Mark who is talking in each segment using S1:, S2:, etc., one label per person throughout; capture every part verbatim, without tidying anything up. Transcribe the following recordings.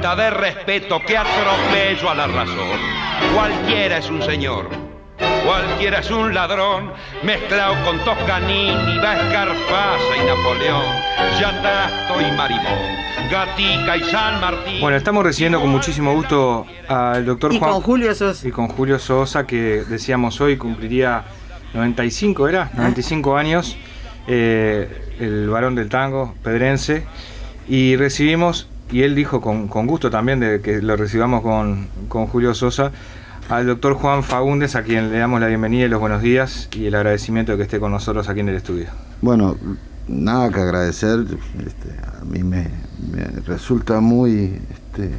S1: falta de respeto, qué atropello a la razón. Cualquiera es un señor, cualquiera es un ladrón, mezclado con Toscanini, Vázquez y Napoleón, Yatasto y Marimón, Gatica y San Martín.
S2: Bueno, estamos recibiendo con muchísimo gusto al doctor
S3: y
S2: Juan.
S3: Y con Julio Sosa.
S2: Y con Julio Sosa, que decíamos hoy cumpliría noventa y cinco, ¿era? noventa y cinco años, eh, el varón del tango pedrense. Y recibimos, y él dijo con, con gusto también de que lo recibamos con, con Julio Sosa, al doctor Juan Faúndez, a quien le damos la bienvenida y los buenos días y el agradecimiento de que esté con nosotros aquí en el estudio.
S4: Bueno, nada que agradecer, este, a mí me, me resulta muy este,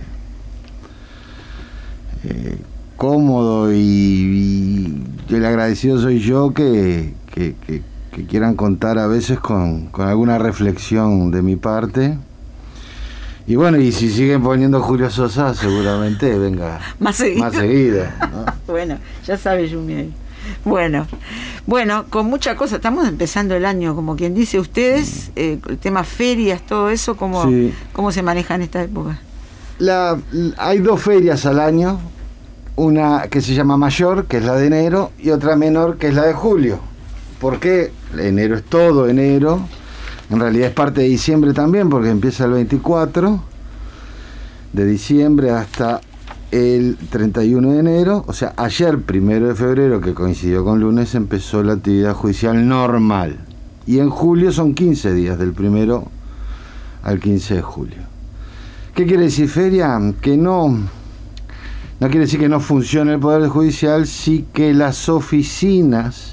S4: eh, cómodo y, y el agradecido soy yo que, que, que, que quieran contar a veces con, con alguna reflexión de mi parte. Y bueno, y si siguen poniendo Julio Sosa, seguramente venga
S3: más seguido.
S4: Más seguida, ¿no?
S3: Bueno, ya sabe Yumi. Bueno, bueno, con mucha cosa, estamos empezando el año, como quien dice, ustedes, eh, el tema ferias, todo eso, ¿cómo, sí. ¿cómo se maneja en esta época?
S4: La, hay dos ferias al año, una que se llama mayor, que es la de enero, y otra menor, que es la de julio. ¿Por qué? Enero es todo enero. En realidad es parte de diciembre también, porque empieza el veinticuatro de diciembre hasta el treinta y uno de enero. O sea, ayer, primero de febrero, que coincidió con lunes, empezó la actividad judicial normal. Y en julio son quince días, del primero al quince de julio. ¿Qué quiere decir feria? Que no, no quiere decir que no funcione el Poder Judicial, sí que las oficinas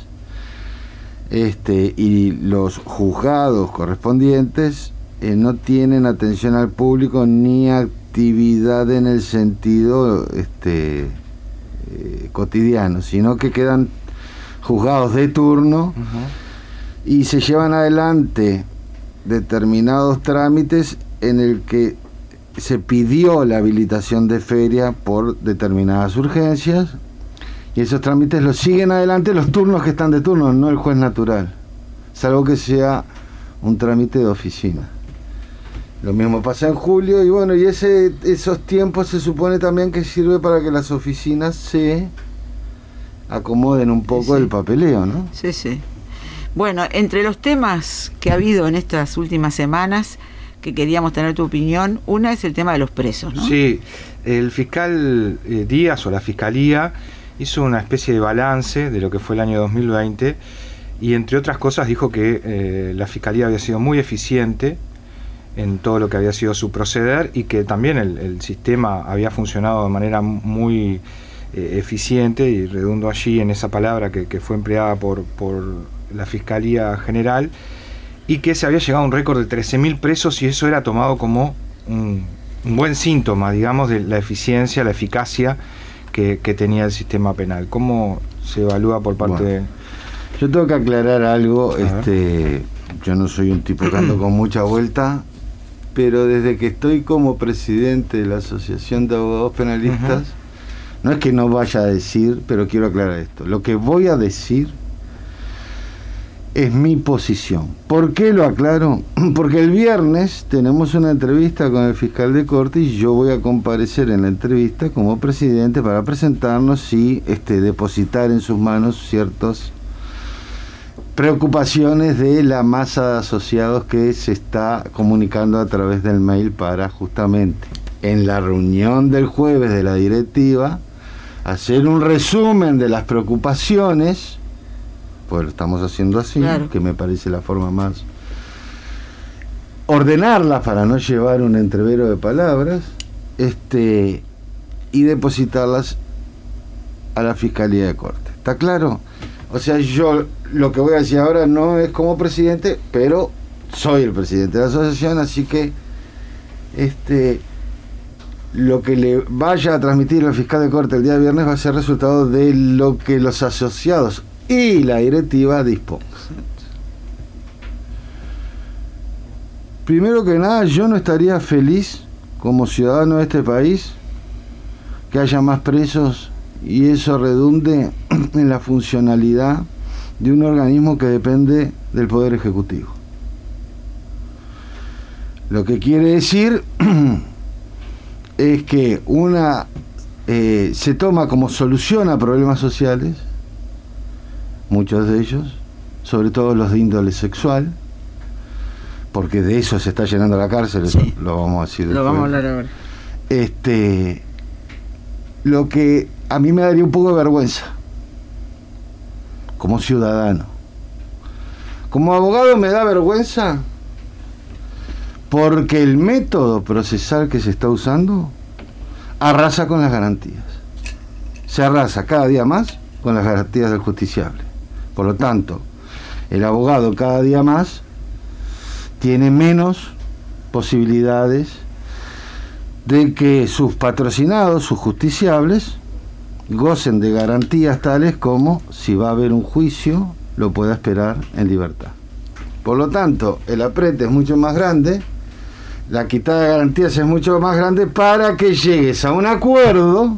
S4: Este, y los juzgados correspondientes eh, no tienen atención al público ni actividad en el sentido este, eh, cotidiano, sino que quedan juzgados de turno uh-huh. y se llevan adelante determinados trámites en el que se pidió la habilitación de feria por determinadas urgencias. Y esos trámites los siguen adelante los turnos que están de turno, no el juez natural, salvo que sea un trámite de oficina. Lo mismo pasa en julio, y bueno, y ese esos tiempos se supone también que sirve para que las oficinas se acomoden un poco sí, sí. el papeleo, ¿no?
S3: Sí, sí. Bueno, entre los temas que ha habido en estas últimas semanas, que queríamos tener tu opinión, una es el tema de los presos, ¿no?
S2: Sí, el fiscal eh, Díaz o la Fiscalía hizo una especie de balance de lo que fue el año dos mil veinte y entre otras cosas dijo que eh, la Fiscalía había sido muy eficiente en todo lo que había sido su proceder y que también el, el sistema había funcionado de manera muy eh, eficiente, y redundo allí en esa palabra que, que fue empleada por, por la Fiscalía General, y que se había llegado a un récord de trece mil presos, y eso era tomado como un, un buen síntoma, digamos, de la eficiencia, la eficacia Que, que tenía el sistema penal. ¿Cómo se evalúa por parte bueno, de...?
S4: Yo tengo que aclarar algo. este Yo no soy un tipo que ando con mucha vuelta, pero desde que estoy como presidente de la Asociación de Abogados Penalistas, uh-huh. no es que no vaya a decir, pero quiero aclarar esto. Lo que voy a decir es mi posición. ¿Por qué lo aclaro? Porque el viernes tenemos una entrevista con el fiscal de corte y yo voy a comparecer en la entrevista como presidente para presentarnos y este, depositar en sus manos ciertas preocupaciones de la masa de asociados que se está comunicando a través del mail para justamente en la reunión del jueves de la directiva hacer un resumen de las preocupaciones. Pues lo estamos haciendo así, claro. que me parece la forma más ordenarlas para no llevar un entrevero de palabras, este y depositarlas a la Fiscalía de Corte. ¿Está claro? O sea, yo lo que voy a decir ahora no es como presidente, pero soy el presidente de la asociación, así que este lo que le vaya a transmitir al fiscal de Corte el día viernes va a ser resultado de lo que los asociados y la directiva disponga. Primero que nada, yo no estaría feliz como ciudadano de este país que haya más presos y eso redunde en la funcionalidad de un organismo que depende del Poder Ejecutivo. Lo que quiere decir es que una eh, se toma como solución a problemas sociales, muchos de ellos, sobre todo los de índole sexual, porque de eso se está llenando la cárcel, sí. Eso lo vamos a decir después.
S3: Lo vamos a hablar ahora.
S4: Este, lo que a mí me daría un poco de vergüenza, como ciudadano. Como abogado me da vergüenza porque el método procesal que se está usando arrasa con las garantías. Se arrasa cada día más con las garantías del justiciable. Por lo tanto, el abogado cada día más tiene menos posibilidades de que sus patrocinados, sus justiciables, gocen de garantías tales como, si va a haber un juicio, lo pueda esperar en libertad. Por lo tanto, el aprete es mucho más grande, la quitada de garantías es mucho más grande para que llegues a un acuerdo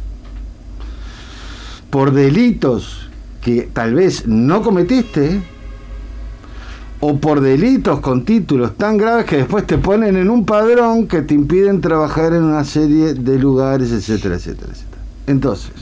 S4: por delitos que tal vez no cometiste, o por delitos con títulos tan graves que después te ponen en un padrón que te impiden trabajar en una serie de lugares, etcétera, etcétera, etcétera. Entonces,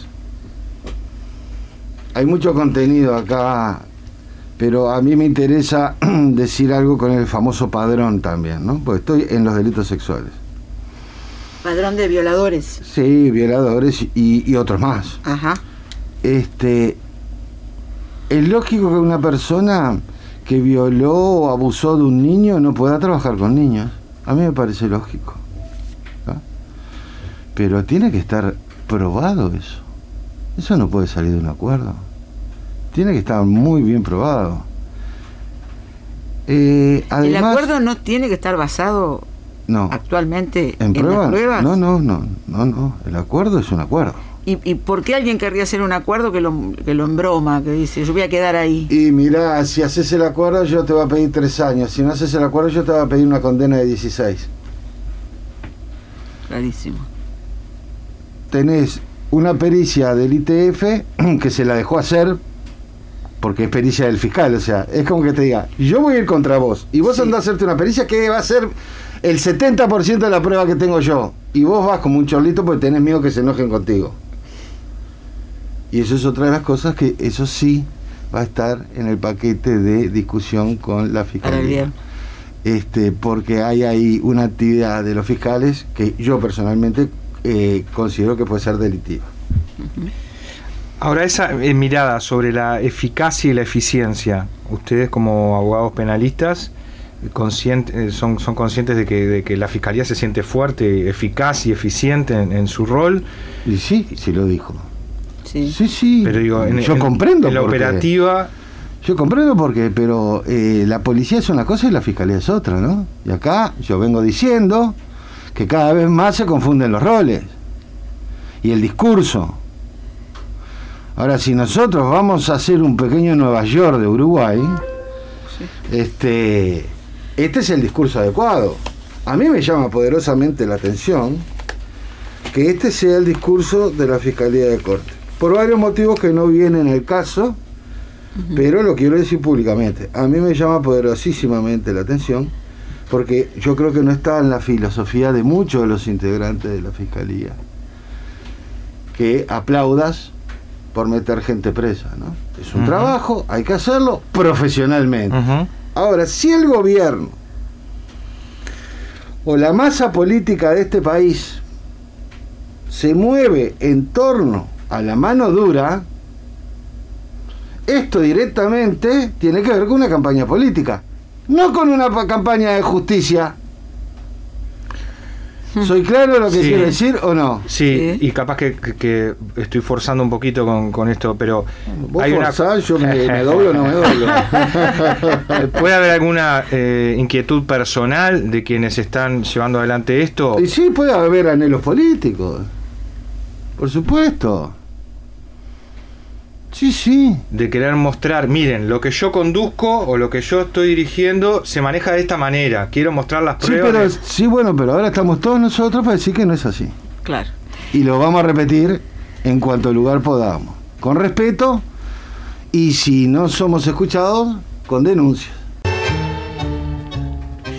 S4: hay mucho contenido acá, pero a mí me interesa decir algo con el famoso padrón también, ¿no? Porque estoy en los delitos sexuales.
S3: Padrón de violadores.
S4: Sí, violadores y, y otros más.
S3: Ajá.
S4: Este, es lógico que una persona que violó o abusó de un niño no pueda trabajar con niños. A mí me parece lógico, ¿no? Pero tiene que estar probado eso. Eso no puede salir de un acuerdo. Tiene que estar muy bien probado. Eh, además,
S3: ¿el acuerdo no tiene que estar basado
S4: no,
S3: actualmente
S4: en,
S3: en
S4: pruebas?
S3: las pruebas?
S4: No, no, no, no, no. El acuerdo es un acuerdo.
S3: ¿Y, ¿Y por qué alguien querría hacer un acuerdo que lo, que lo embroma, que dice, yo voy a quedar ahí?
S4: Y mirá, si haces el acuerdo yo te voy a pedir tres años, si no haces el acuerdo yo te voy a pedir una condena de dieciséis.
S3: Clarísimo.
S4: Tenés una pericia del I T F que se la dejó hacer porque es pericia del fiscal, o sea, es como que te diga, yo voy a ir contra vos, y vos sí. andás a hacerte una pericia que va a ser el setenta por ciento de la prueba que tengo yo, y vos vas como un chorlito porque tenés miedo que se enojen contigo. Y eso es otra de las cosas que eso sí va a estar en el paquete de discusión con la fiscalía. Este, porque hay ahí una actividad de los fiscales que yo personalmente eh, considero que puede ser delictiva.
S2: Ahora, esa eh, mirada sobre la eficacia y la eficiencia, ustedes como abogados penalistas consciente, son, son conscientes de que, de que la fiscalía se siente fuerte, eficaz y eficiente en, en su rol.
S4: Y sí, sí lo dijo.
S3: Sí,
S4: sí, sí.
S2: Pero digo, en,
S4: yo
S2: en,
S4: comprendo.
S2: En la
S4: porque,
S2: operativa.
S4: Yo comprendo porque, pero eh, la policía es una cosa y la fiscalía es otra, ¿no? Y acá yo vengo diciendo que cada vez más se confunden los roles y el discurso. Ahora, si nosotros vamos a hacer un pequeño Nueva York de Uruguay, sí. este, este es el discurso adecuado. A mí me llama poderosamente la atención que este sea el discurso de la Fiscalía de Corte. Por varios motivos que no vienen al caso, uh-huh. pero lo quiero decir públicamente. A mí me llama poderosísimamente la atención, porque yo creo que no está en la filosofía de muchos de los integrantes de la Fiscalía que aplaudas por meter gente presa, ¿no? Es un uh-huh. trabajo, hay que hacerlo profesionalmente. Uh-huh. Ahora, si el gobierno o la masa política de este país se mueve en torno a la mano dura, esto directamente tiene que ver con una campaña política, no con una campaña de justicia. ¿Soy claro lo que sí. quiero decir o no?
S2: Sí, sí. Y capaz que, que, que estoy forzando un poquito con, con esto, pero
S4: vos
S2: hay
S4: forzás,
S2: una...
S4: yo me, me doblo o no me doblo.
S2: ¿Puede haber alguna eh, inquietud personal de quienes están llevando adelante esto?
S4: Y sí, puede haber anhelos políticos, por supuesto. Sí, sí.
S2: De querer mostrar, miren, lo que yo conduzco o lo que yo estoy dirigiendo se maneja de esta manera. Quiero mostrar las pruebas.
S4: Sí, pero,
S2: de...
S4: sí, bueno, pero ahora estamos todos nosotros para decir que no es así.
S3: Claro.
S4: Y lo vamos a repetir en cuanto lugar podamos. Con respeto, y si no somos escuchados, con denuncias.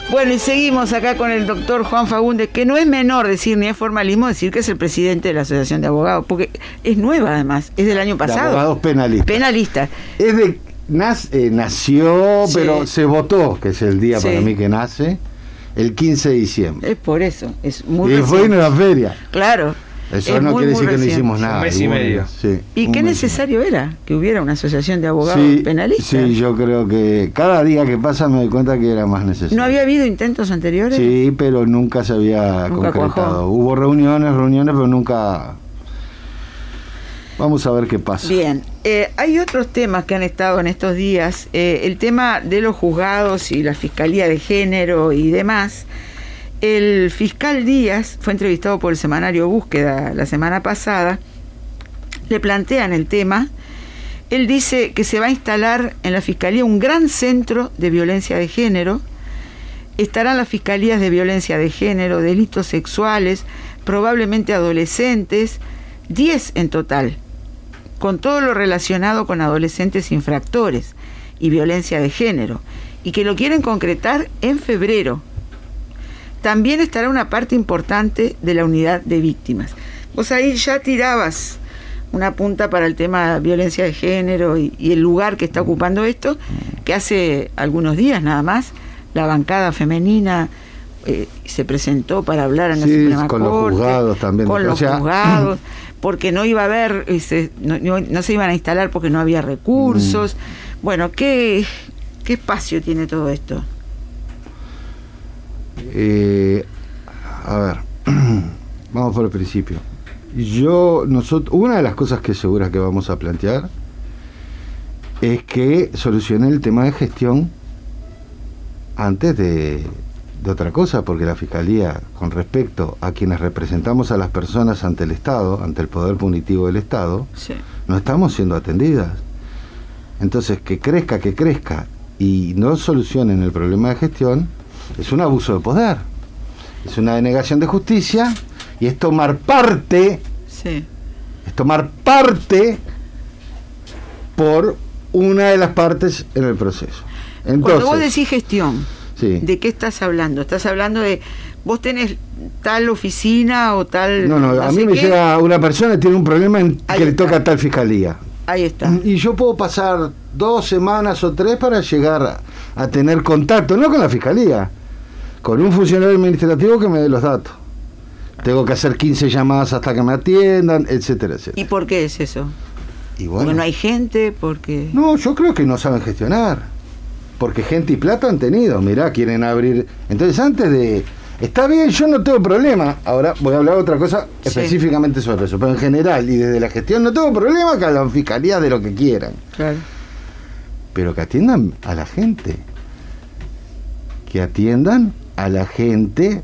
S3: Bueno, y seguimos acá con el doctor Juan Fagundes, que no es menor decir, ni es formalismo decir que es el presidente de la Asociación de Abogados, porque es nueva además, es del año pasado.
S4: De abogados penalistas.
S3: Penalistas.
S4: Es de, nace, eh, nació, sí. pero se votó, que es el día sí. para mí que nace, el quince de diciembre.
S3: Es por eso, es muy
S4: Y
S3: reciente.
S4: fue en una feria.
S3: Claro.
S4: Eso
S3: es
S4: no
S3: muy,
S4: quiere
S3: muy
S4: decir
S3: reciente.
S4: que no hicimos nada.
S2: Un mes y medio.
S4: Sí,
S3: ¿Y qué necesario era que hubiera una asociación de abogados
S4: sí,
S3: penalistas?
S4: Sí, yo creo que cada día que pasa me doy cuenta que era más necesario.
S3: ¿No había habido intentos anteriores?
S4: Sí, pero nunca se había
S3: nunca
S4: concretado.
S3: Cuajó.
S4: Hubo reuniones, reuniones, pero nunca... Vamos a ver qué pasa.
S3: Bien, eh, hay otros temas que han estado en estos días. Eh, el tema de los juzgados y la Fiscalía de Género y demás. El fiscal Díaz fue entrevistado por el semanario Búsqueda la semana pasada. Le plantean el tema. Él dice que se va a instalar en la Fiscalía un gran centro de violencia de género. Estarán las fiscalías de violencia de género, delitos sexuales, probablemente adolescentes, diez en total, con todo lo relacionado con adolescentes infractores y violencia de género, y que lo quieren concretar en febrero. También estará una parte importante de la unidad de víctimas. Vos ahí ya tirabas una punta para el tema de violencia de género y, y el lugar que está ocupando esto, que hace algunos días nada más la bancada femenina eh, se presentó para hablar en la
S4: sí,
S3: Suprema
S4: con
S3: Corte,
S4: los juzgados también.
S3: con los
S4: o sea,
S3: juzgados, porque no iba a haber, ese, no, no, no se iban a instalar porque no había recursos. Mm. Bueno, ¿qué, ¿qué espacio tiene todo esto?
S4: Eh, a ver, vamos por el principio. Yo, nosotros, una de las cosas que segura que vamos a plantear es que solucione el tema de gestión antes de, de otra cosa, porque la Fiscalía, con respecto a quienes representamos a las personas ante el Estado, ante el poder punitivo del Estado, sí. no estamos siendo atendidas. Entonces, que crezca, que crezca y no solucionen el problema de gestión es un abuso de poder, es una denegación de justicia y es tomar parte,
S3: sí.
S4: es tomar parte por una de las partes en el proceso. Entonces,
S3: cuando vos decís gestión,
S4: sí.
S3: ¿de qué estás hablando? ¿Estás hablando de vos tenés tal oficina o tal...?
S4: No, no, no a mí me qué? llega una persona que tiene un problema en que le toca a tal fiscalía.
S3: Ahí está.
S4: Y yo puedo pasar dos semanas o tres para llegar a, a tener contacto, no con la fiscalía, con un funcionario administrativo que me dé los datos. Tengo que hacer quince llamadas hasta que me atiendan, etcétera, etcétera.
S3: ¿Y por qué es eso?
S4: Y bueno,
S3: porque no hay gente, porque...
S4: No, yo creo que no saben gestionar. Porque gente y plata han tenido. Mirá, quieren abrir... Entonces, antes de... Está bien, yo no tengo problema. Ahora voy a hablar de otra cosa sí. específicamente sobre eso. Pero en general, y desde la gestión, no tengo problema que a la fiscalía de lo que quieran.
S3: Claro.
S4: Pero que atiendan a la gente. Que atiendan a la gente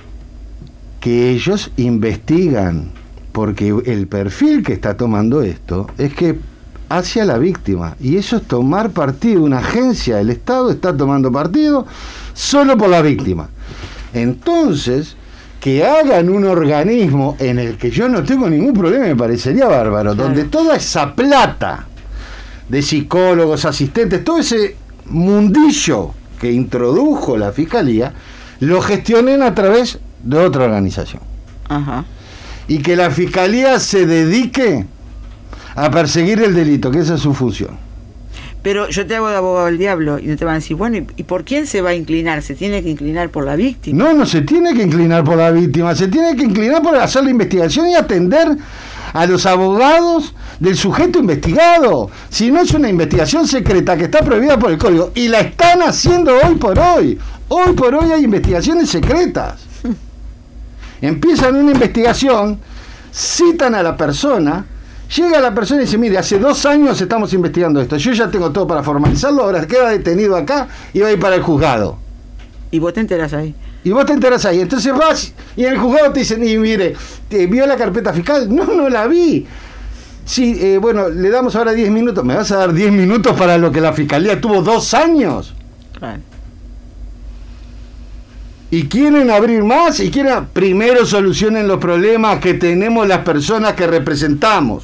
S4: que ellos investigan. Porque el perfil que está tomando esto es que hacia la víctima, y eso es tomar partido. Una agencia del Estado está tomando partido solo por la víctima. Entonces, que hagan un organismo en el que yo no tengo ningún problema, me parecería bárbaro, claro. donde toda esa plata de psicólogos, asistentes, todo ese mundillo que introdujo la Fiscalía, lo gestionen a través de otra organización.
S3: Ajá.
S4: Y que la Fiscalía se dedique a perseguir el delito, que esa es su función.
S3: Pero yo te hago de abogado del diablo y no te van a decir, bueno, ¿y por quién se va a inclinar? ¿Se tiene que inclinar por la víctima?
S4: No, no se tiene que inclinar por la víctima, se tiene que inclinar por hacer la investigación y atender a los abogados del sujeto investigado. Si no es una investigación secreta que está prohibida por el código, y la están haciendo hoy por hoy. Hoy por hoy hay investigaciones secretas. Empiezan una investigación, citan a la persona, llega la persona y dice, mire, hace dos años estamos investigando esto, yo ya tengo todo para formalizarlo, ahora queda detenido acá y va a ir para el juzgado.
S3: Y vos te enterás ahí.
S4: Y vos te enterás ahí, entonces vas y en el juzgado te dicen, y mire, ¿te vio la carpeta fiscal? No, no la vi. Sí, eh, bueno, le damos ahora diez minutos. ¿Me vas a dar diez minutos para lo que la Fiscalía tuvo dos años?
S3: Claro.
S4: Y quieren abrir más y quieren primero solucionen los problemas que tenemos las personas que representamos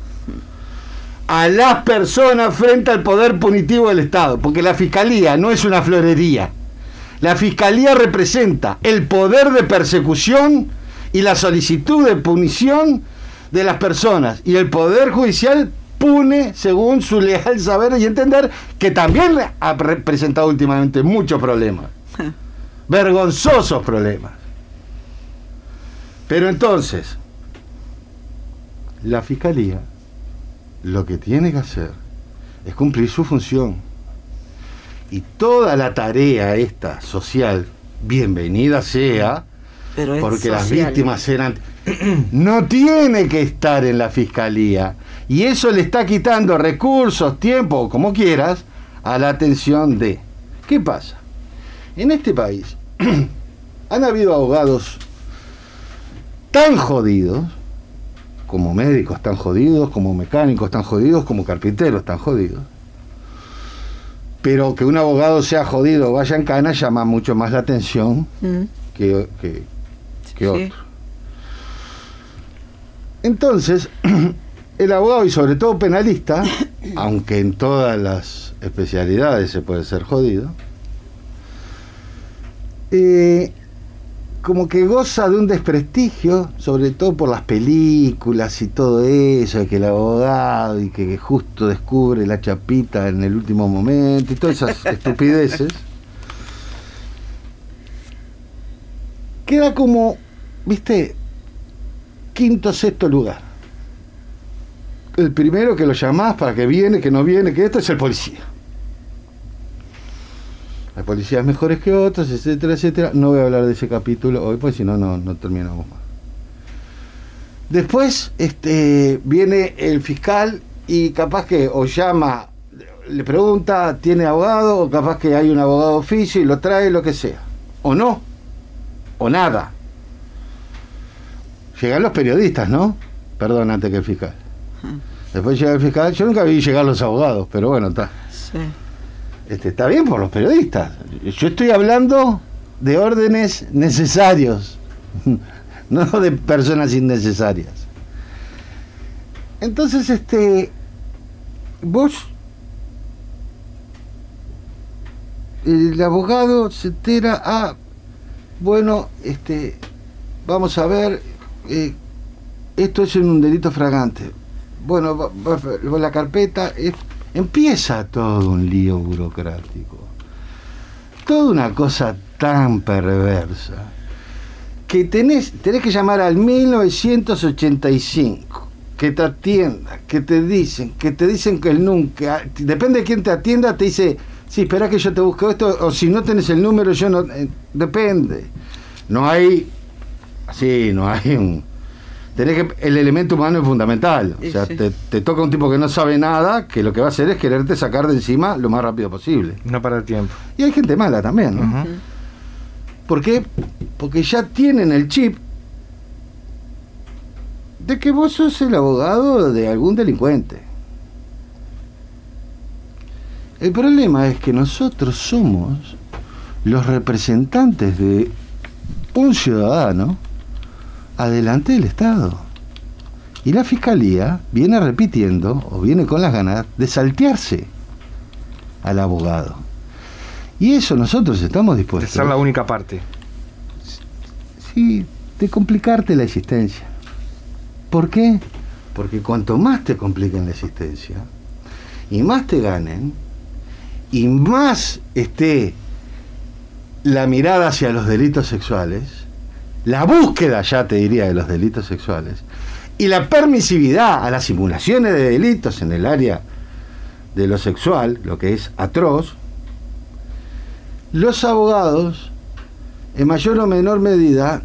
S4: a las personas frente al poder punitivo del Estado, porque la Fiscalía no es una florería. La fiscalía representa el poder de persecución y la solicitud de punición de las personas, y el poder judicial pune según su leal saber y entender, que también ha presentado últimamente muchos problemas, vergonzosos problemas. Pero entonces, la fiscalía lo que tiene que hacer es cumplir su función, y toda la tarea esta social, bienvenida sea,
S3: pero es
S4: porque
S3: social.
S4: Las víctimas eran, no tiene que estar en la fiscalía, y eso le está quitando recursos, tiempo, como quieras, a la atención de. ¿Qué pasa? En este país han habido abogados tan jodidos, como médicos tan jodidos, como mecánicos tan jodidos, como carpinteros tan jodidos, pero que un abogado sea jodido o vaya en cana llama mucho más la atención mm. que, que, que otro. Sí. Entonces, el abogado, y sobre todo penalista, aunque en todas las especialidades se puede ser jodido, eh, como que goza de un desprestigio, sobre todo por las películas y todo eso, de que el abogado y que justo descubre la chapita en el último momento y todas esas estupideces. Queda como, viste, quinto, sexto lugar. El primero que lo llamás para que viene, que no viene, que esto es el policía. Hay policías mejores que otros, etcétera, etcétera. No voy a hablar de ese capítulo hoy, pues si no, no, no terminamos más. Después este, viene el fiscal y capaz que o llama, le pregunta, ¿tiene abogado? O capaz que hay un abogado oficio y lo trae, lo que sea. O no, o nada. Llegan los periodistas, ¿no? Perdón, antes que el fiscal. Después llega el fiscal. Yo nunca vi llegar los abogados, pero bueno, está. Sí. Este, está bien por los periodistas. Yo estoy hablando de órdenes necesarios, no de personas innecesarias. Entonces, este, vos, el abogado se entera, ah, bueno, este, vamos a ver, eh, esto es un delito flagrante. Bueno, va, va, la carpeta es... Empieza todo un lío burocrático, toda una cosa tan perversa, que tenés, tenés que llamar al mil novecientos ochenta y cinco, que te atienda, que te dicen, que te dicen que el nunca, depende de quién te atienda, te dice, sí, espera que yo te busco esto, o si no tenés el número, yo no, eh, depende. No hay, sí, no hay un... Tenés que, el elemento humano es fundamental. O sea, sí. te, te toca un tipo que no sabe nada, que lo que va a hacer es quererte sacar de encima lo más rápido posible.
S2: No para el tiempo.
S4: Y hay gente mala también, ¿no? Uh-huh. ¿Por qué? Porque ya tienen el chip de que vos sos el abogado de algún delincuente. El problema es que nosotros somos los representantes de un ciudadano adelante del Estado. Y la Fiscalía viene repitiendo, o viene con las ganas, de saltearse al abogado. Y eso nosotros estamos dispuestos.
S2: De ser la única parte.
S4: Sí, de complicarte la existencia. ¿Por qué? Porque cuanto más te compliquen la existencia, y más te ganen, y más esté la mirada hacia los delitos sexuales, la búsqueda, ya te diría, de los delitos sexuales, y la permisividad a las simulaciones de delitos en el área de lo sexual, lo que es atroz, los abogados, en mayor o menor medida,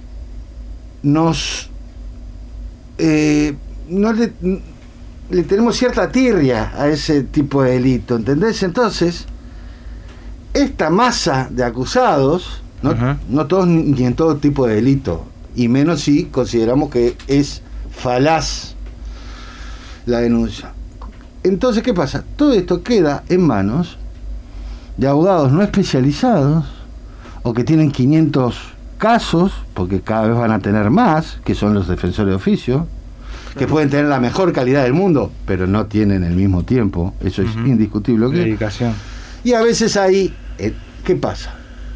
S4: nos eh, no le, le tenemos cierta tirria a ese tipo de delito, ¿entendés? Entonces, esta masa de acusados, no, uh-huh. no todos ni en todo tipo de delito, y menos si consideramos que es falaz la denuncia. Entonces, ¿qué pasa? Todo esto queda en manos de abogados no especializados, o que tienen quinientos casos, porque cada vez van a tener más, que son los defensores de oficio, que pueden tener la mejor calidad del mundo, pero no tienen el mismo tiempo, eso uh-huh. es indiscutible.
S2: Dedicación.
S4: Y a veces ahí, eh, ¿qué pasa?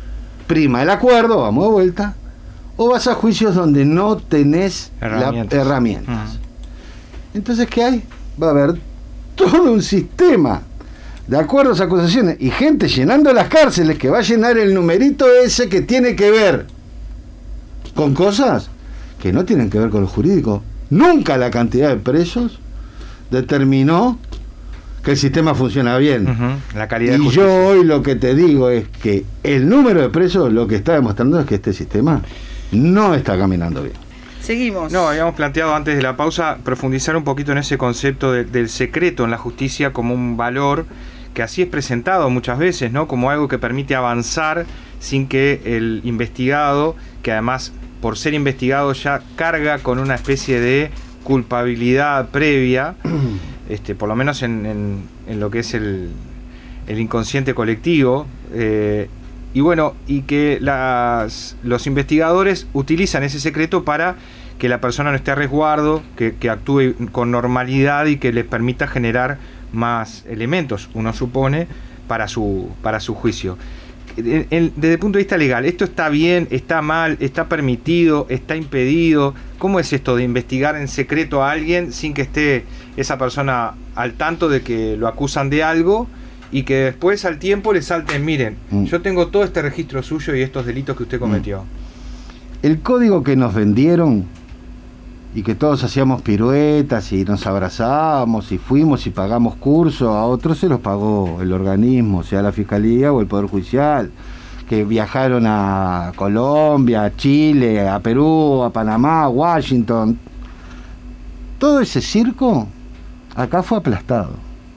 S4: prima el acuerdo, vamos de vuelta, o vas a juicios donde no tenés herramientas. La, herramientas. Uh-huh. Entonces, ¿qué hay? Va a haber todo un sistema de acuerdos, acusaciones y gente llenando las cárceles que va a llenar el numerito ese que tiene que ver con cosas que no tienen que ver con lo jurídico. Nunca la cantidad de presos determinó que el sistema funciona bien.
S2: Uh-huh. La calidad
S4: y
S2: de
S4: yo hoy lo que te digo es que el número de presos lo que está demostrando es que este sistema no está caminando bien.
S3: Seguimos.
S2: No, habíamos planteado antes de la pausa profundizar un poquito en ese concepto de, del secreto en la justicia como un valor que así es presentado muchas veces, ¿no? Como algo que permite avanzar sin que el investigado, que además por ser investigado ya carga con una especie de culpabilidad previa, este, por lo menos en, en, en lo que es el, el inconsciente colectivo, eh, y bueno, y que las, los investigadores utilizan ese secreto para que la persona no esté a resguardo, que, que actúe con normalidad y que les permita generar más elementos, uno supone, para su, para su juicio. El, el, desde el punto de vista legal, ¿esto está bien, está mal, está permitido, está impedido? ¿Cómo es esto de investigar en secreto a alguien sin que esté esa persona al tanto de que lo acusan de algo y que después al tiempo le salten, miren, mm. yo tengo todo este registro suyo y estos delitos que usted cometió?
S4: El código que nos vendieron y que todos hacíamos piruetas y nos abrazábamos y fuimos y pagamos cursos, a otros se los pagó el organismo, sea la Fiscalía o el Poder Judicial, que viajaron a Colombia, a Chile, a Perú, a Panamá, a Washington. Todo ese circo acá fue aplastado.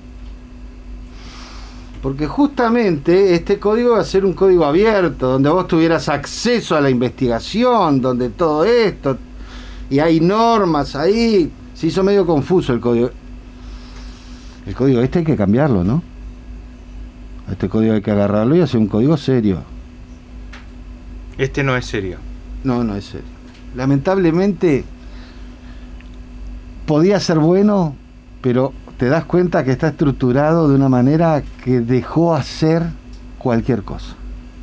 S4: Porque justamente este código va a ser un código abierto, donde vos tuvieras acceso a la investigación, donde todo esto, y hay normas ahí. Se hizo medio confuso el código. El código este hay que cambiarlo, ¿no? Este código hay que agarrarlo y hacer un código serio.
S2: Este no es serio.
S4: No, no es serio. Lamentablemente podía ser bueno, pero te das cuenta que está estructurado de una manera que dejó hacer cualquier cosa.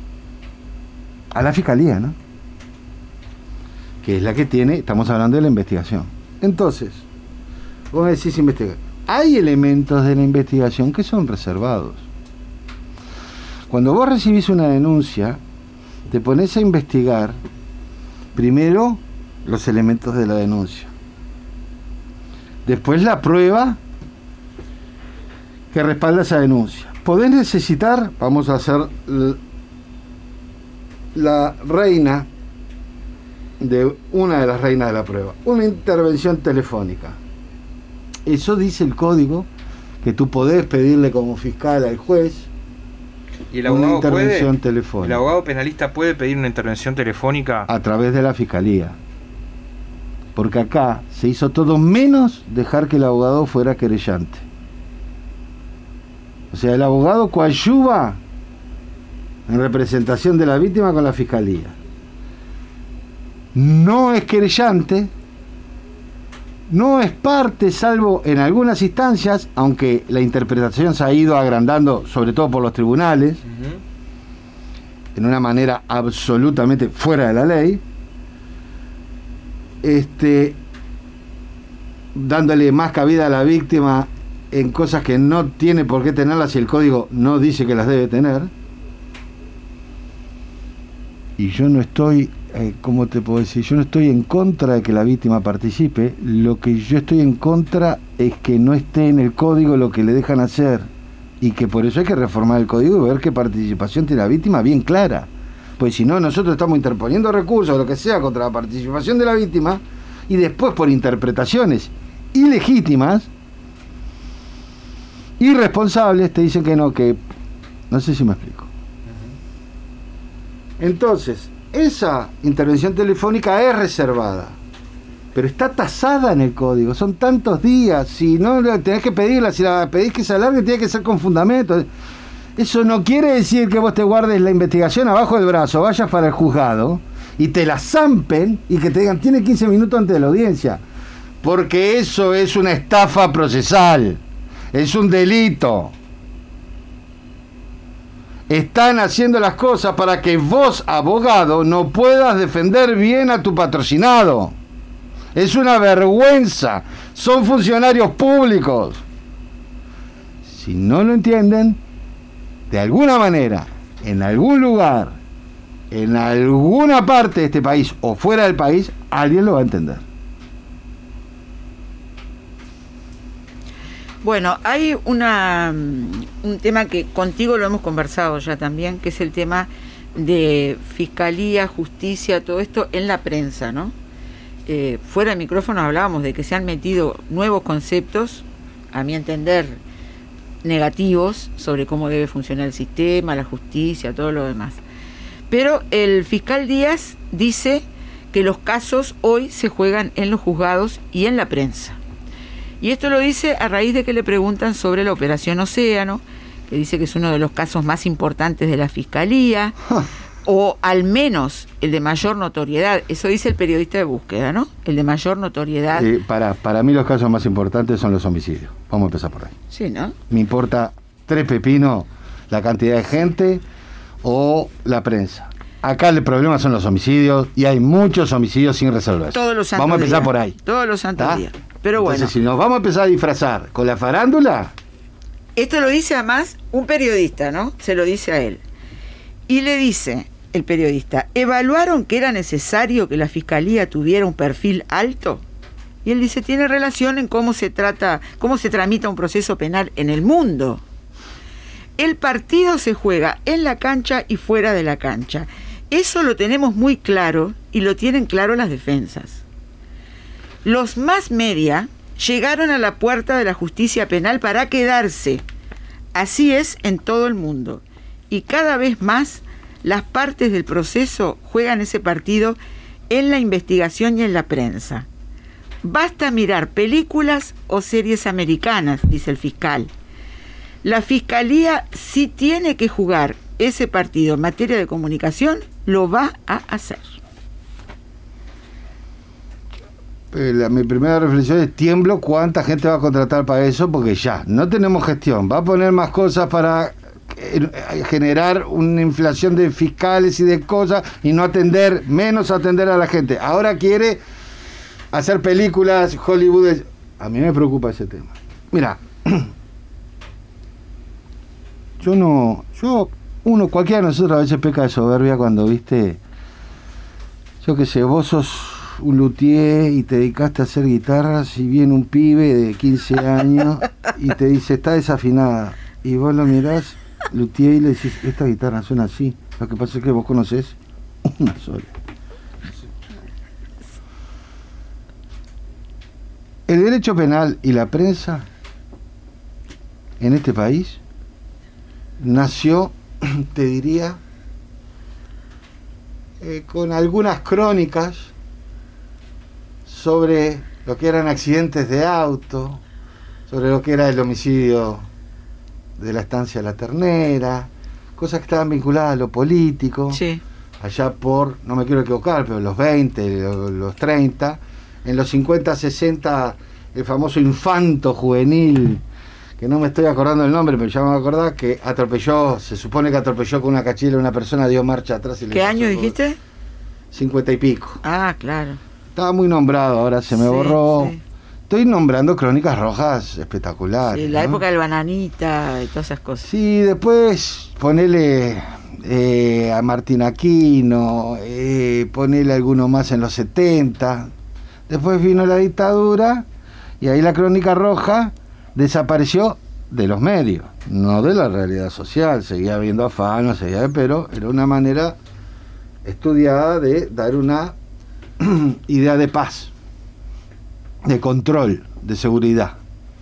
S4: A la Fiscalía, ¿no? Que es la que tiene, estamos hablando de la investigación. Entonces, vos me decís investigar. Hay elementos de la investigación que son reservados. Cuando vos recibís una denuncia, te pones a investigar primero los elementos de la denuncia. Después la prueba que respalda esa denuncia. Podés necesitar, vamos a hacer la reina de una de las reinas de la prueba, una intervención telefónica. Eso dice el código, que tú podés pedirle como fiscal al juez
S2: ¿Y el abogado
S4: una intervención
S2: puede,
S4: telefónica.
S2: ¿El abogado penalista puede pedir una intervención telefónica?
S4: A través de la Fiscalía. Porque acá se hizo todo menos dejar que el abogado fuera querellante. O sea, el abogado coadyuva en representación de la víctima con la Fiscalía. No es querellante, no es parte, salvo en algunas instancias, aunque la interpretación se ha ido agrandando, sobre todo por los tribunales, uh-huh. en una manera absolutamente fuera de la ley, este, dándole más cabida a la víctima en cosas que no tiene por qué tenerlas si el código no dice que las debe tener. Y yo no estoy, eh, ¿cómo te puedo decir? Yo no estoy en contra de que la víctima participe. Lo que yo estoy en contra es que no esté en el código lo que le dejan hacer. Y que por eso hay que reformar el código y ver qué participación tiene la víctima bien clara. Pues si no, nosotros estamos interponiendo recursos o lo que sea contra la participación de la víctima y después por interpretaciones ilegítimas, irresponsables, te dicen que no, que... No sé si me explico. Entonces, esa intervención telefónica es reservada, pero está tasada en el código. Son tantos días, si no tenés que pedirla, si la pedís que se alargue, tiene que ser con fundamento. Eso no quiere decir que vos te guardes la investigación abajo del brazo, vayas para el juzgado y te la zampen y que te digan, tiene quince minutos antes de la audiencia, porque eso es una estafa procesal, es un delito. están haciendo las cosas para que vos, abogado, no puedas defender bien a tu patrocinado. Es una vergüenza. Son funcionarios públicos. Si no lo entienden, de alguna manera, en algún lugar, en alguna parte de este país o fuera del país, alguien lo va a entender.
S3: Bueno, hay una un tema que contigo lo hemos conversado ya también, que es el tema de fiscalía, justicia, todo esto en la prensa, ¿no? Eh, fuera de micrófono hablábamos de que se han metido nuevos conceptos, a mi entender, negativos, sobre cómo debe funcionar el sistema, la justicia, todo lo demás. Pero el fiscal Díaz dice que los casos hoy se juegan en los juzgados y en la prensa. Y esto lo dice a raíz de que le preguntan sobre la Operación Océano, que dice que es uno de los casos más importantes de la Fiscalía, huh. o al menos el de mayor notoriedad. Eso dice el periodista de búsqueda, ¿no? El de mayor notoriedad.
S4: Eh, para, para mí los casos más importantes son los homicidios. Vamos a empezar por ahí.
S3: Sí, ¿no?
S4: Me importa tres pepinos la cantidad de gente o la prensa. Acá el problema son los homicidios y hay muchos homicidios sin resolver.
S3: Todos los santos
S4: Vamos a empezar
S3: días.
S4: por ahí.
S3: Todos los santos
S4: ¿Tá?
S3: días. Pero bueno.
S4: Entonces, si nos vamos a empezar a disfrazar con la farándula.
S3: Esto lo dice además un periodista, ¿no? Se lo dice a él. Y le dice el periodista, ¿evaluaron que era necesario que la Fiscalía tuviera un perfil alto? Y él dice, tiene relación en cómo se trata, cómo se tramita un proceso penal en el mundo. El partido se juega en la cancha y fuera de la cancha. Eso lo tenemos muy claro y lo tienen claro las defensas. Los más media llegaron a la puerta de la justicia penal para quedarse. Así es en todo el mundo. Y cada vez más las partes del proceso juegan ese partido en la investigación y en la prensa. Basta mirar películas o series americanas, dice el fiscal. La Fiscalía, si tiene que jugar ese partido en materia de comunicación, lo va a hacer.
S4: La, mi primera reflexión es tiemblo cuánta gente va a contratar para eso, porque ya no tenemos gestión, va a poner más cosas para eh, generar una inflación de fiscales y de cosas y no atender, menos atender a la gente. Ahora quiere hacer películas Hollywood. A mí me preocupa ese tema. Mira, yo no, yo, uno, cualquiera de nosotros a veces peca de soberbia cuando viste, yo qué sé, vos sos un luthier y te dedicaste a hacer guitarras y viene un pibe de quince años y te dice, está desafinada. Y vos lo mirás, luthier, y le decís, esta guitarra suena así. Lo que pasa es que vos conocés una sola. El derecho penal y la prensa en este país nació, te diría, eh, con algunas crónicas sobre lo que eran accidentes de auto, sobre lo que era el homicidio de la estancia de La Ternera, cosas que estaban vinculadas a lo político,
S3: sí.
S4: Allá por, no me quiero equivocar, pero los veinte, los, los treinta, en los cincuenta, sesenta, el famoso infanto juvenil, que no me estoy acordando el nombre, pero ya me voy a acordar, que atropelló, se supone que atropelló con una cachila a una persona, dio marcha atrás y le...
S3: ¿Qué año dijiste?
S4: Cincuenta y pico.
S3: Ah, claro.
S4: Estaba muy nombrado, ahora se me
S3: sí,
S4: borró.
S3: Sí.
S4: Estoy nombrando crónicas rojas espectaculares.
S3: Sí, la
S4: ¿no?
S3: época del bananita y todas esas cosas.
S4: Sí, después ponele eh, a Martín Aquino, eh, ponele alguno más en los setenta. Después vino la dictadura y ahí la crónica roja desapareció de los medios, no de la realidad social. Seguía habiendo afán, seguía, pero era una manera estudiada de dar una idea de paz, de control, de seguridad.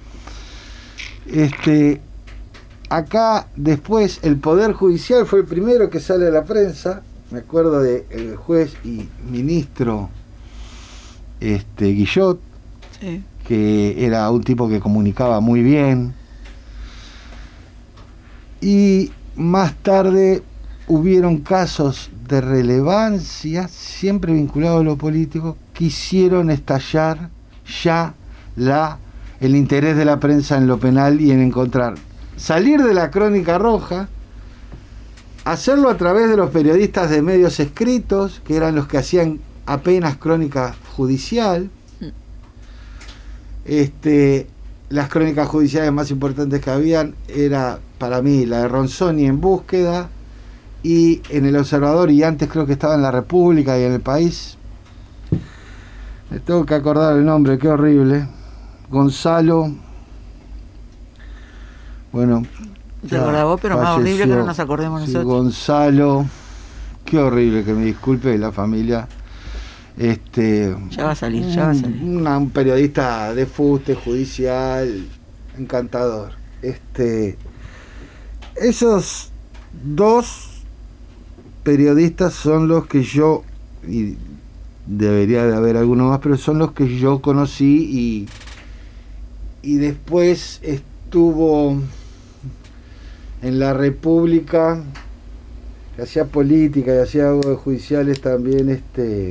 S4: Este, acá después el Poder Judicial fue el primero que sale a la prensa. Me acuerdo del juez y ministro este, Guillot, sí. que era un tipo que comunicaba muy bien. Y más tarde hubieron casos de relevancia, siempre vinculados a lo político, que hicieron estallar ya la, el interés de la prensa en lo penal y en encontrar, salir de la crónica roja hacerlo a través de los periodistas de medios escritos, que eran los que hacían apenas crónica judicial. Este, las crónicas judiciales más importantes que habían era para mí la de Ronzoni, En Búsqueda, y en El Observador, y antes creo que estaba en La República y en El País. Me tengo que acordar el nombre, qué horrible. Gonzalo. Bueno.
S3: Te acordás vos, pero falleció. Más horrible que no nos acordemos
S4: Sí,
S3: nosotros.
S4: Gonzalo. Qué horrible, que me disculpe la familia. Este,
S3: ya va a salir, ya va a salir.
S4: Un, un periodista de fuste, judicial, encantador. Este, esos dos periodistas son los que yo, y debería de haber alguno más, pero son los que yo conocí, y, y después estuvo en La República, que hacía política y hacía algo de judiciales también, este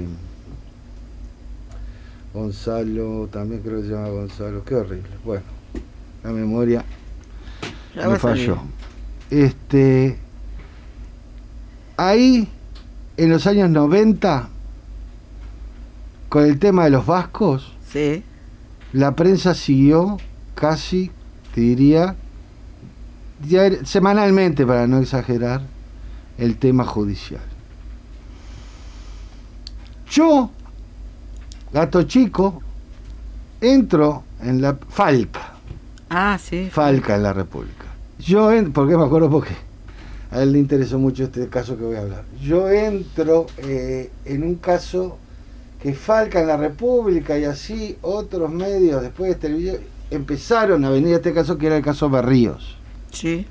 S4: Gonzalo, también creo que se llama Gonzalo, qué horrible. Bueno, la memoria ya me falló. Este, ahí, en los años noventa, con el tema de los vascos,
S3: sí,
S4: la prensa siguió casi, te diría, diari- semanalmente, para no exagerar, el tema judicial. Yo, gato chico, entro en la Falca.
S3: Ah, sí.
S4: Falca en La República. Yo entro, ¿por qué me acuerdo? Porque a él le interesó mucho este caso que voy a hablar. Yo entro eh, en un caso que Falca en La República y así otros medios después de televisión empezaron a venir a este caso, que era el caso Berríos.
S3: Sí.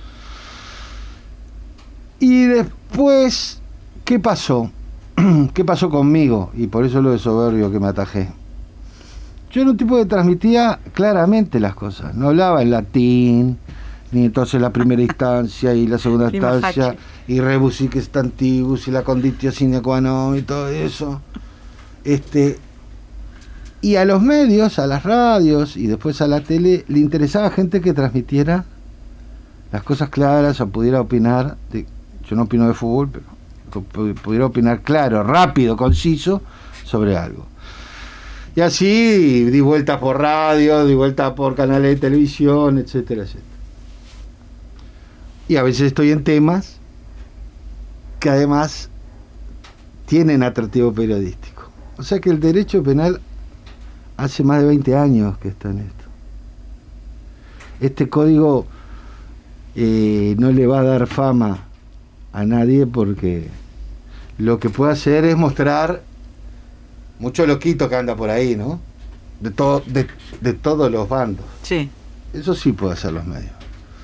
S4: Y después, ¿qué pasó? ¿Qué pasó conmigo? Y por eso lo de soberbio que me atajé. Yo era un tipo que transmitía claramente las cosas. No hablaba en latín, ni entonces la primera instancia y la segunda
S3: Prima
S4: instancia,
S3: facie.
S4: y rebus sic stantibus y la conditio sine qua non y todo eso. Este, y a los medios, a las radios y después a la tele, le interesaba gente que transmitiera las cosas claras o pudiera opinar. De, yo no opino de fútbol, pero pudiera opinar claro, rápido, conciso sobre algo. Y así di vueltas por radio, di vueltas por canales de televisión, etcétera, etcétera. Y a veces estoy en temas que además tienen atractivo periodístico. O sea que el derecho penal hace más de veinte años que está en esto. Este código eh, no le va a dar fama a nadie, porque lo que puede hacer es mostrar mucho loquito que anda por ahí, ¿no? De, todo, de, de todos los bandos.
S3: Sí.
S4: Eso sí puede hacer los medios.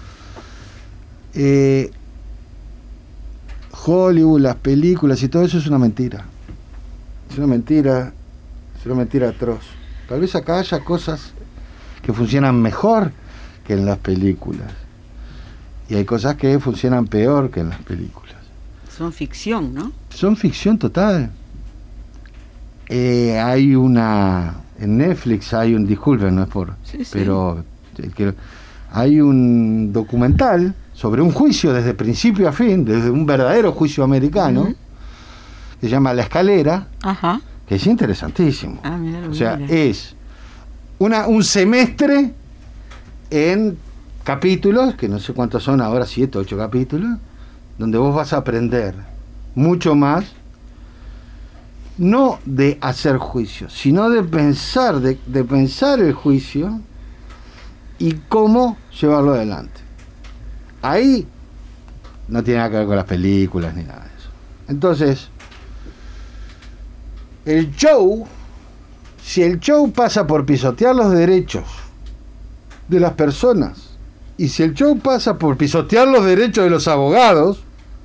S4: Eh, Hollywood, las películas y todo eso es una mentira. Es una mentira, es una mentira atroz. Tal vez acá haya cosas que funcionan mejor que en las películas. Y hay cosas que funcionan peor que en las películas.
S3: Son ficción, ¿no?
S4: Son ficción total. Eh, hay una... En Netflix hay un... Disculpen, no es por...
S3: Sí, sí.
S4: Pero eh, que, hay un documental sobre un juicio desde principio a fin, desde un verdadero juicio americano, uh-huh, que se llama La Escalera.
S3: Ajá.
S4: Que es interesantísimo.
S3: Ah, mira,
S4: o sea,
S3: mira.
S4: es una, un semestre en capítulos, que no sé cuántos son ahora, siete, ocho capítulos, donde vos vas a aprender mucho más, no de hacer juicios, sino de pensar, de, de pensar el juicio y cómo llevarlo adelante. Ahí no tiene nada que ver con las películas ni nada de eso. Entonces, el show, si el show pasa por pisotear los derechos de las personas, y si el show pasa por pisotear los derechos de los abogados,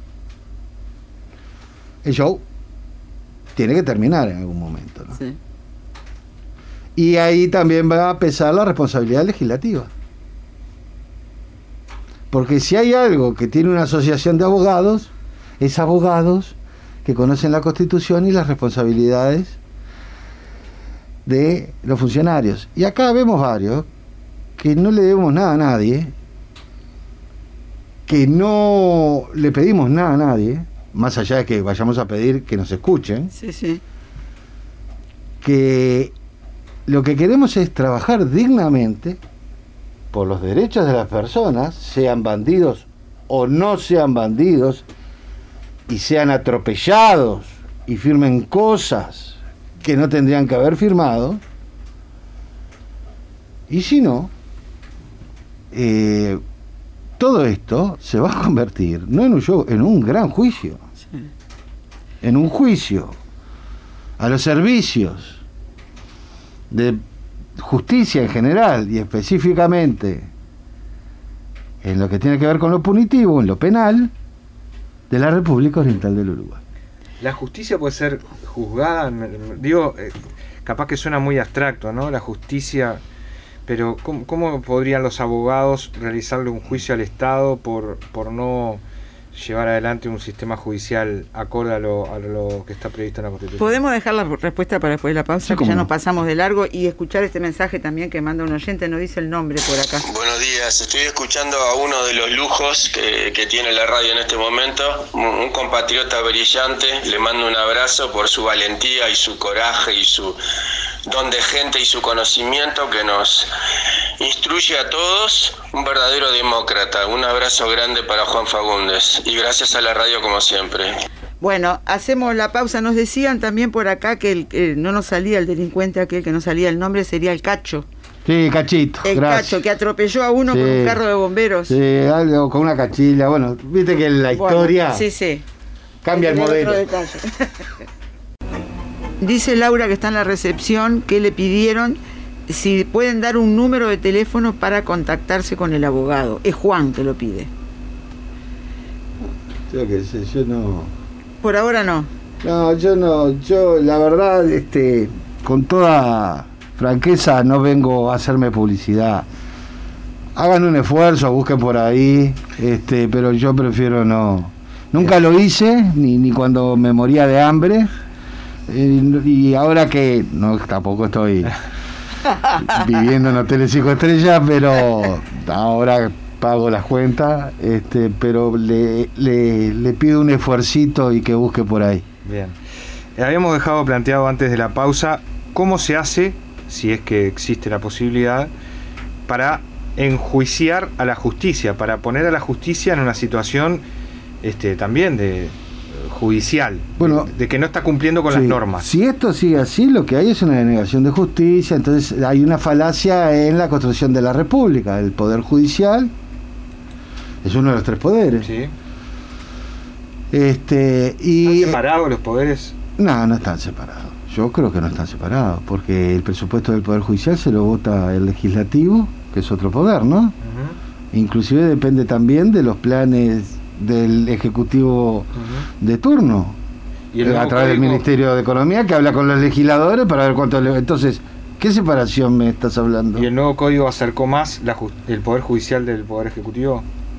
S4: el show tiene que terminar en algún momento, ¿no?
S3: Sí.
S4: Y ahí también va a pesar la responsabilidad legislativa. Porque si hay algo que tiene una asociación de abogados, es abogados que conocen la Constitución y las responsabilidades de los funcionarios. Y acá vemos varios que no le debemos nada a nadie, que no le pedimos nada a nadie, más allá de que vayamos a pedir que nos escuchen,
S3: Sí, sí.
S4: que lo que queremos es trabajar dignamente por los derechos de las personas, sean bandidos o no sean bandidos, y sean atropellados y firmen cosas que no tendrían que haber firmado, y si no, eh, todo esto se va a convertir, no en un show, en un gran juicio,
S3: Sí.
S4: en un juicio a los servicios de justicia en general y específicamente en lo que tiene que ver con lo punitivo, en lo penal, de la República Oriental del Uruguay.
S2: La justicia puede ser juzgada, digo, eh, capaz que suena muy abstracto, ¿no? La justicia, pero ¿cómo, cómo podrían los abogados realizarle un juicio al Estado por, por no llevar adelante un sistema judicial acorde a lo, a lo que está previsto en la Constitución?
S3: Podemos dejar la respuesta para después de la pausa,
S4: Sí,
S3: que ya
S4: no.
S3: nos pasamos de largo, y escuchar este mensaje también que manda un oyente, no dice el nombre por acá.
S5: Buenos días, estoy escuchando a uno de los lujos que, que tiene la radio en este momento, un, un compatriota brillante, le mando un abrazo por su valentía y su coraje y su don de gente y su conocimiento que nos instruye a todos, un verdadero demócrata. Un abrazo grande para Juan Fagundes y gracias a la radio como siempre.
S3: Bueno, hacemos la pausa. Nos decían también por acá que el, eh, no nos salía el delincuente aquel, que no salía el nombre, sería el Cacho.
S4: Sí, Cachito,
S3: El
S4: gracias.
S3: Cacho, que atropelló a uno
S4: Sí.
S3: con un carro de bomberos.
S4: Sí, algo con una cachilla, bueno, viste que la
S3: Bueno,
S4: historia
S3: sí, sí.
S4: cambia el
S3: Hay que tener
S4: modelo.
S3: otro detalle. Dice Laura, que está en la recepción, que le pidieron si pueden dar un número de teléfono para contactarse con el abogado. Es Juan que lo pide.
S4: Yo qué sé, yo no...
S3: Por ahora no.
S4: No, yo no, yo la verdad, este, con toda franqueza, no vengo a hacerme publicidad. Hagan un esfuerzo, busquen por ahí, este, pero yo prefiero no. Nunca lo hice, ni, ni cuando me moría de hambre, eh, y ahora que no, tampoco estoy viviendo en hoteles cinco estrellas, pero ahora pago las cuentas, este, pero le, le, le pido un esfuercito y que busque por ahí.
S2: Bien. Eh, Habíamos dejado planteado antes de la pausa cómo se hace, si es que existe la posibilidad, para enjuiciar a la justicia, para poner a la justicia en una situación este, también de judicial,
S4: Bueno,
S2: de, de que no está cumpliendo con
S4: sí,
S2: las normas.
S4: Si esto sigue así, lo que hay es una denegación de justicia, entonces hay una falacia en la construcción de la República. El Poder Judicial es uno de los tres poderes.
S2: ¿Sí?
S4: Este, y
S2: ¿Están separados los poderes?
S4: no, no están separados. Yo creo que no están separados, porque el presupuesto del Poder Judicial se lo vota el Legislativo, que es otro poder, ¿no?
S2: Uh-huh.
S4: Inclusive depende también de los planes del Ejecutivo
S2: Uh-huh.
S4: de turno,
S2: Y el
S4: a
S2: nuevo
S4: través del
S2: código-
S4: Ministerio de Economía, que habla con los legisladores para ver cuánto le... Entonces, ¿qué separación me estás hablando?
S2: ¿Y el nuevo código acercó más la ju- el Poder Judicial del Poder Ejecutivo?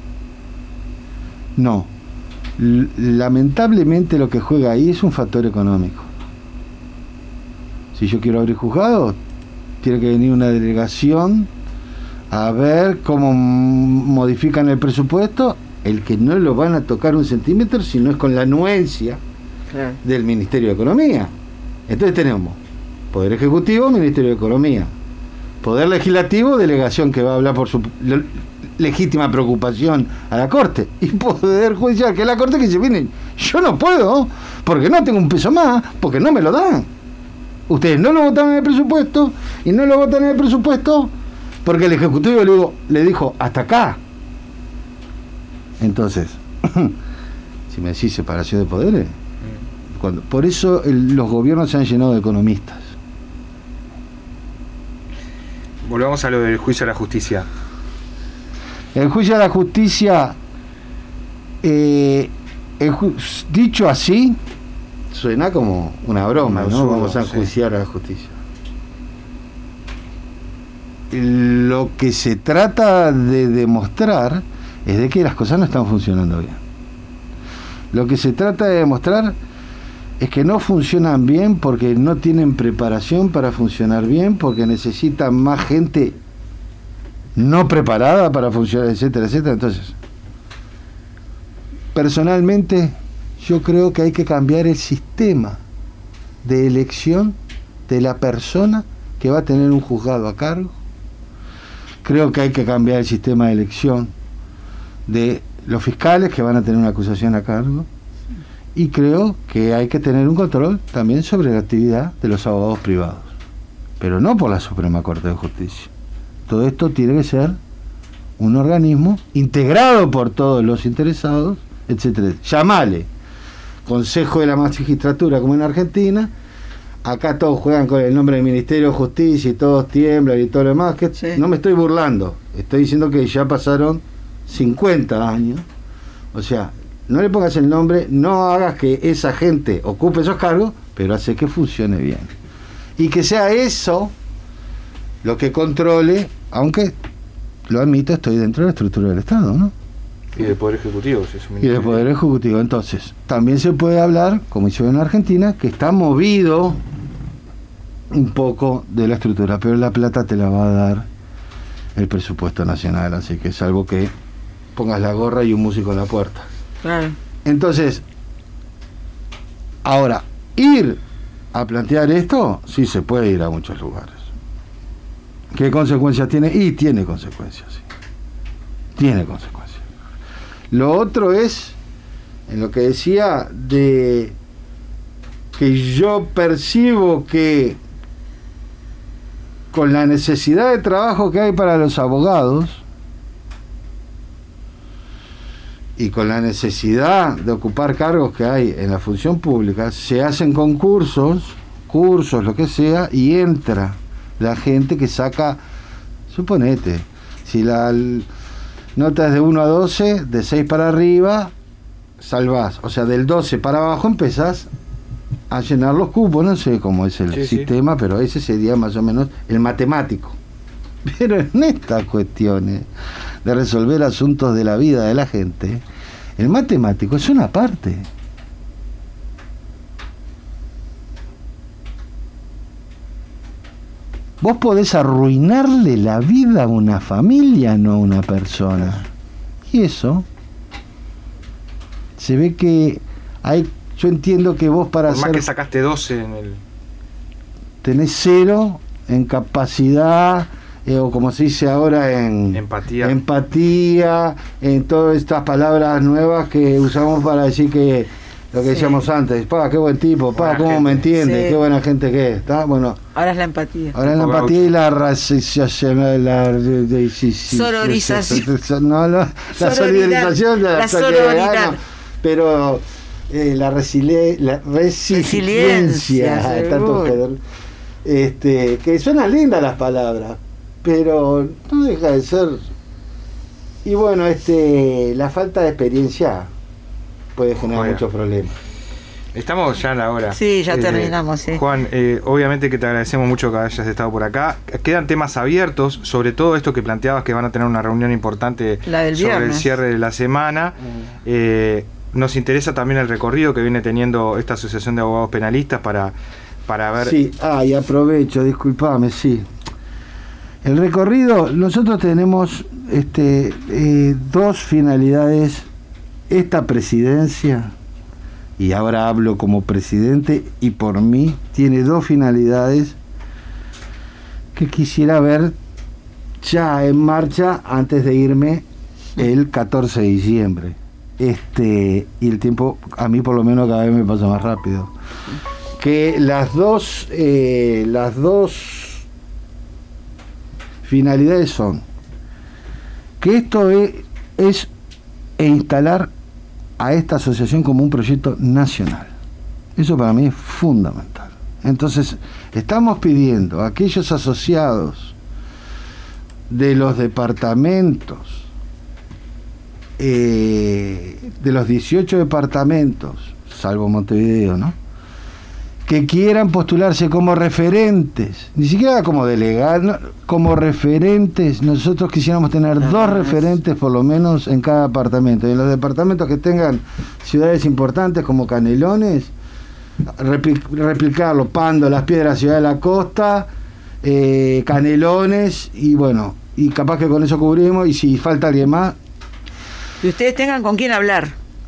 S4: No. L- lamentablemente lo que juega ahí es un factor económico. Si yo quiero abrir juzgado, tiene que venir una delegación a ver cómo m- modifican el presupuesto, el que no lo van a tocar un centímetro, si no es con la anuencia
S3: Claro.
S4: del Ministerio de Economía. Entonces tenemos Poder Ejecutivo, Ministerio de Economía. Poder Legislativo, delegación que va a hablar por su le- legítima preocupación a la Corte. Y Poder Judicial, que es la Corte, que dice, miren, yo no puedo, porque no tengo un peso más, porque no me lo dan. Ustedes no lo votaron en el presupuesto, y no lo votan en el presupuesto, porque el Ejecutivo le, digo, le dijo, hasta acá. Entonces, si me decís separación de poderes, cuando, por eso el- los gobiernos se han llenado de economistas.
S2: Volvamos a lo del juicio a la justicia.
S4: El juicio a la justicia, eh, el ju- dicho así, suena como una broma,
S2: Un
S4: ¿no?
S2: absurdo,
S4: Vamos a
S2: sí.
S4: enjuiciar a la justicia. Lo que se trata de demostrar es de que las cosas no están funcionando bien. Lo que se trata de demostrar es que no funcionan bien porque no tienen preparación para funcionar bien, porque necesitan más gente no preparada para funcionar, etcétera, etcétera. Entonces, personalmente, yo creo que hay que cambiar el sistema de elección de la persona que va a tener un juzgado a cargo. Creo que hay que cambiar el sistema de elección de los fiscales que van a tener una acusación a cargo. Y creo que hay que tener un control también sobre la actividad de los abogados privados, pero no por la Suprema Corte de Justicia. Todo esto tiene que ser un organismo integrado por todos los interesados, etcétera. Llamale Consejo de la Magistratura, como en Argentina. Acá todos juegan con el nombre del Ministerio de Justicia y todos tiemblan y todo lo demás. Que sí. No me estoy burlando, estoy diciendo que ya pasaron cincuenta años. O sea, no le pongas el nombre, no hagas que esa gente ocupe esos cargos, pero hace que funcione bien. Y que sea eso lo que controle, aunque, lo admito, estoy dentro de la estructura del Estado, ¿no?
S2: Y del Poder Ejecutivo. Si es un
S4: y del Poder Ejecutivo. Entonces, también se puede hablar, como hizo en Argentina, que está movido un poco de la estructura, pero la plata te la va a dar el presupuesto nacional, así que es algo que pongas la gorra y un músico en la puerta.
S3: Claro.
S4: Entonces, ahora, ir a plantear esto, sí se puede ir a muchos lugares. ¿Qué consecuencias tiene? Y tiene consecuencias, sí. Tiene consecuencias. Lo otro es, en lo que decía, de que yo percibo que con la necesidad de trabajo que hay para los abogados, y con la necesidad de ocupar cargos que hay en la función pública, se hacen concursos, cursos, lo que sea, y entra la gente que saca, suponete, si la l- nota es de uno a doce, de seis para arriba, salvás. O sea, del doce para abajo empezás a llenar los cupos, no sé cómo es el
S2: sí,
S4: sistema,
S2: sí.
S4: Pero ese sería más o menos el matemático. Pero en estas cuestiones de resolver asuntos de la vida de la gente, el matemático es una parte. Vos podés arruinarle la vida a una familia, no a una persona. Y eso se ve que hay, yo entiendo que vos para
S2: Por más
S4: hacer,
S2: que sacaste doce en el...
S4: tenés cero en capacidad, eh, o como se dice ahora en
S2: Empatía.
S4: empatía, en todas estas palabras nuevas que usamos para decir que lo que
S3: Sí.
S4: decíamos antes, pa, qué buen tipo, pa,
S2: Buena
S4: cómo
S2: gente.
S4: me entiende,
S3: Sí.
S4: qué buena gente que es, ¿está? Bueno,
S3: Ahora es la empatía.
S4: ahora en la
S2: Tipo
S4: empatía
S2: gaucho.
S4: y la racialización, la, de- de- sí, sí,
S3: Sororización.
S4: sí, no, no, la
S3: Sororidad.
S4: solidarización de
S3: La
S4: toque de
S3: sororidad.
S4: gano, pero eh, la, resili- la resiliencia,
S3: Resiliencia,
S4: tanto
S3: seguro.
S4: que, este, que suenan lindas las palabras, pero no deja de ser. Y bueno, este, la falta de experiencia puede generar
S2: Bueno.
S4: muchos problemas.
S2: Estamos ya en la hora.
S3: Sí, ya terminamos, sí.
S2: Juan, eh, obviamente que te agradecemos mucho que hayas estado por acá. Quedan temas abiertos, sobre todo esto que planteabas, que van a tener una reunión importante
S3: La del
S2: sobre el
S3: viernes.
S2: cierre de la semana. Eh, nos interesa también el recorrido que viene teniendo esta Asociación de Abogados Penalistas para, para ver...
S4: Sí, ah, y aprovecho, disculpame, sí. El recorrido, nosotros tenemos este, eh, dos finalidades. Esta presidencia, y ahora hablo como presidente y por mí, tiene dos finalidades que quisiera ver ya en marcha antes de irme el catorce de diciembre. Este, y el tiempo a mí por lo menos cada vez me pasa más rápido. Que las dos, eh, las dos finalidades son que esto es, es e instalar a esta asociación como un proyecto nacional. Eso para mí es fundamental. Entonces, estamos pidiendo a aquellos asociados de los departamentos, eh, de los dieciocho departamentos, salvo Montevideo, ¿no?, que quieran postularse como referentes, ni siquiera como delegados, no, como referentes. Nosotros quisiéramos tener
S3: No,
S4: dos
S3: no es-
S4: referentes por lo menos en cada departamento. Y en los departamentos que tengan ciudades importantes como Canelones, repli- replicarlo, Pando, Las Piedras, Ciudad de la Costa, eh, Canelones, y bueno, y capaz que con eso cubrimos, y si falta alguien más,
S3: Que ustedes tengan con quién hablar.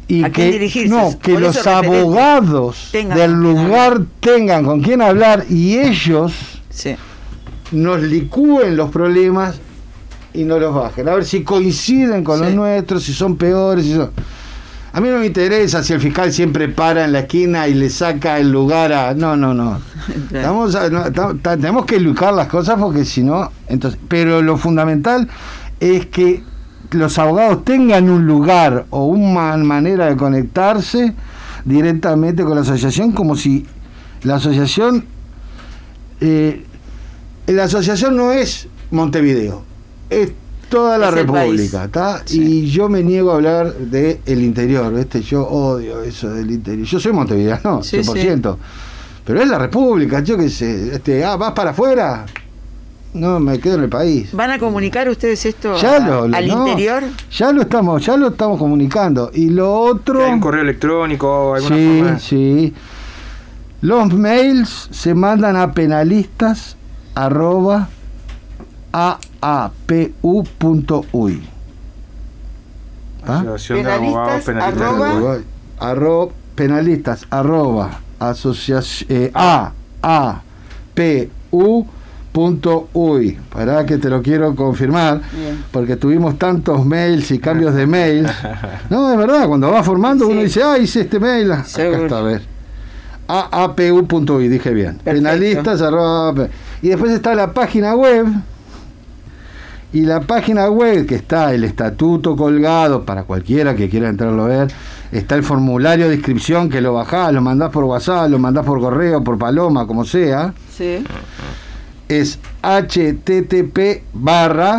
S4: y
S3: ¿A
S4: que
S3: quién dirigirse?
S4: no, que
S3: Por
S4: los
S3: eso referente.
S4: abogados
S3: Tengan
S4: del
S3: con quién
S4: lugar
S3: hablar.
S4: tengan con quién hablar y ellos
S3: Sí.
S4: nos licúen los problemas y no los bajen. A ver si coinciden con
S3: Sí.
S4: los nuestros, si son peores, si son... A mí no me interesa si el fiscal siempre para en la esquina y le saca el lugar a... No, no, no. Estamos a- no, ta- ta- tenemos que educar las cosas porque si no... entonces Pero lo fundamental es que los abogados tengan un lugar o una manera de conectarse directamente con la asociación, como si la asociación... Eh, la asociación no es Montevideo, es toda la
S3: Es el
S4: República,
S3: país.
S4: ¿está?
S3: Sí.
S4: Y yo me niego a hablar del el interior, ¿viste? Yo odio eso del interior. Yo soy montevideano,
S3: Sí,
S4: cien por ciento. Pero es la República, yo qué sé. Este, ah, ¿vas para afuera? No, me quedo en el país.
S3: ¿Van a comunicar ustedes esto
S4: Ya
S3: a-
S4: lo- lo-
S3: al
S4: no,
S3: interior?
S4: Ya lo estamos, ya lo estamos comunicando. Y lo otro...
S2: ¿Hay un correo electrónico? ¿Alguna
S4: Sí,
S2: forma?
S4: sí. Los mails se mandan a penalistas arroba a a p u punto u y. ¿Ah?
S2: Asociación de Abogados
S3: Penalistas,
S2: Penalistas.
S3: arroba-
S4: Arro- penalistas arroba asociación eh, a a p u punto u y. Pará que te lo quiero confirmar,
S3: Bien.
S4: porque tuvimos tantos mails y cambios de mails. No, es verdad, cuando va formando
S3: Sí.
S4: uno dice, ah, hice este mail. Acá
S3: Seguro.
S4: está, a ver. a a p u punto u y, dije bien.
S3: Perfecto.
S4: Penalistas arroba P- y después está la página web. Y la página web, que está el estatuto colgado para cualquiera que quiera entrarlo a ver, está el formulario de inscripción que lo bajás, lo mandás por WhatsApp, lo mandás por correo, por paloma, como sea.
S3: Sí.
S4: Es http barra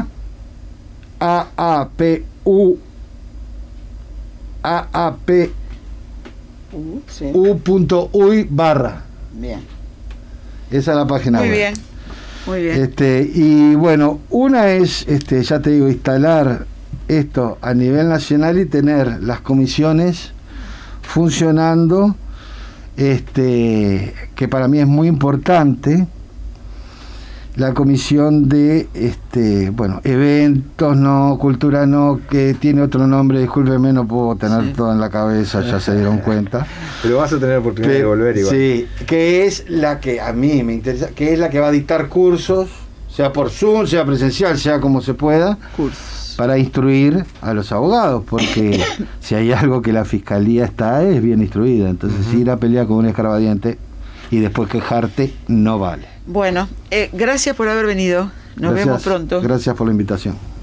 S4: aapu aapu
S3: Uh, sí.
S4: punto uy barra.
S3: Bien.
S4: Esa es la página
S3: Muy
S4: web.
S3: bien. Muy bien.
S4: Este, y bueno, una es, este, ya te digo, instalar esto a nivel nacional y tener las comisiones funcionando, este, que para mí es muy importante, la comisión de, este, bueno, eventos, no, cultura no, que tiene otro nombre, discúlpeme, no puedo tener
S3: Sí.
S4: todo en la cabeza, ya se dieron cuenta.
S2: Pero vas a tener oportunidad de
S4: Pero-
S2: volver igual.
S4: Sí, que es la que a mí me interesa, que es la que va a dictar cursos, sea por Zoom, sea presencial, sea como se pueda,
S3: Cursos.
S4: para instruir a los abogados, porque si hay algo que la fiscalía está es bien instruida, entonces ir a pelear con un escarbadiente y después quejarte no vale.
S3: Bueno, eh, gracias por haber venido. Nos
S4: Gracias-
S3: vemos pronto.
S4: Gracias por la invitación.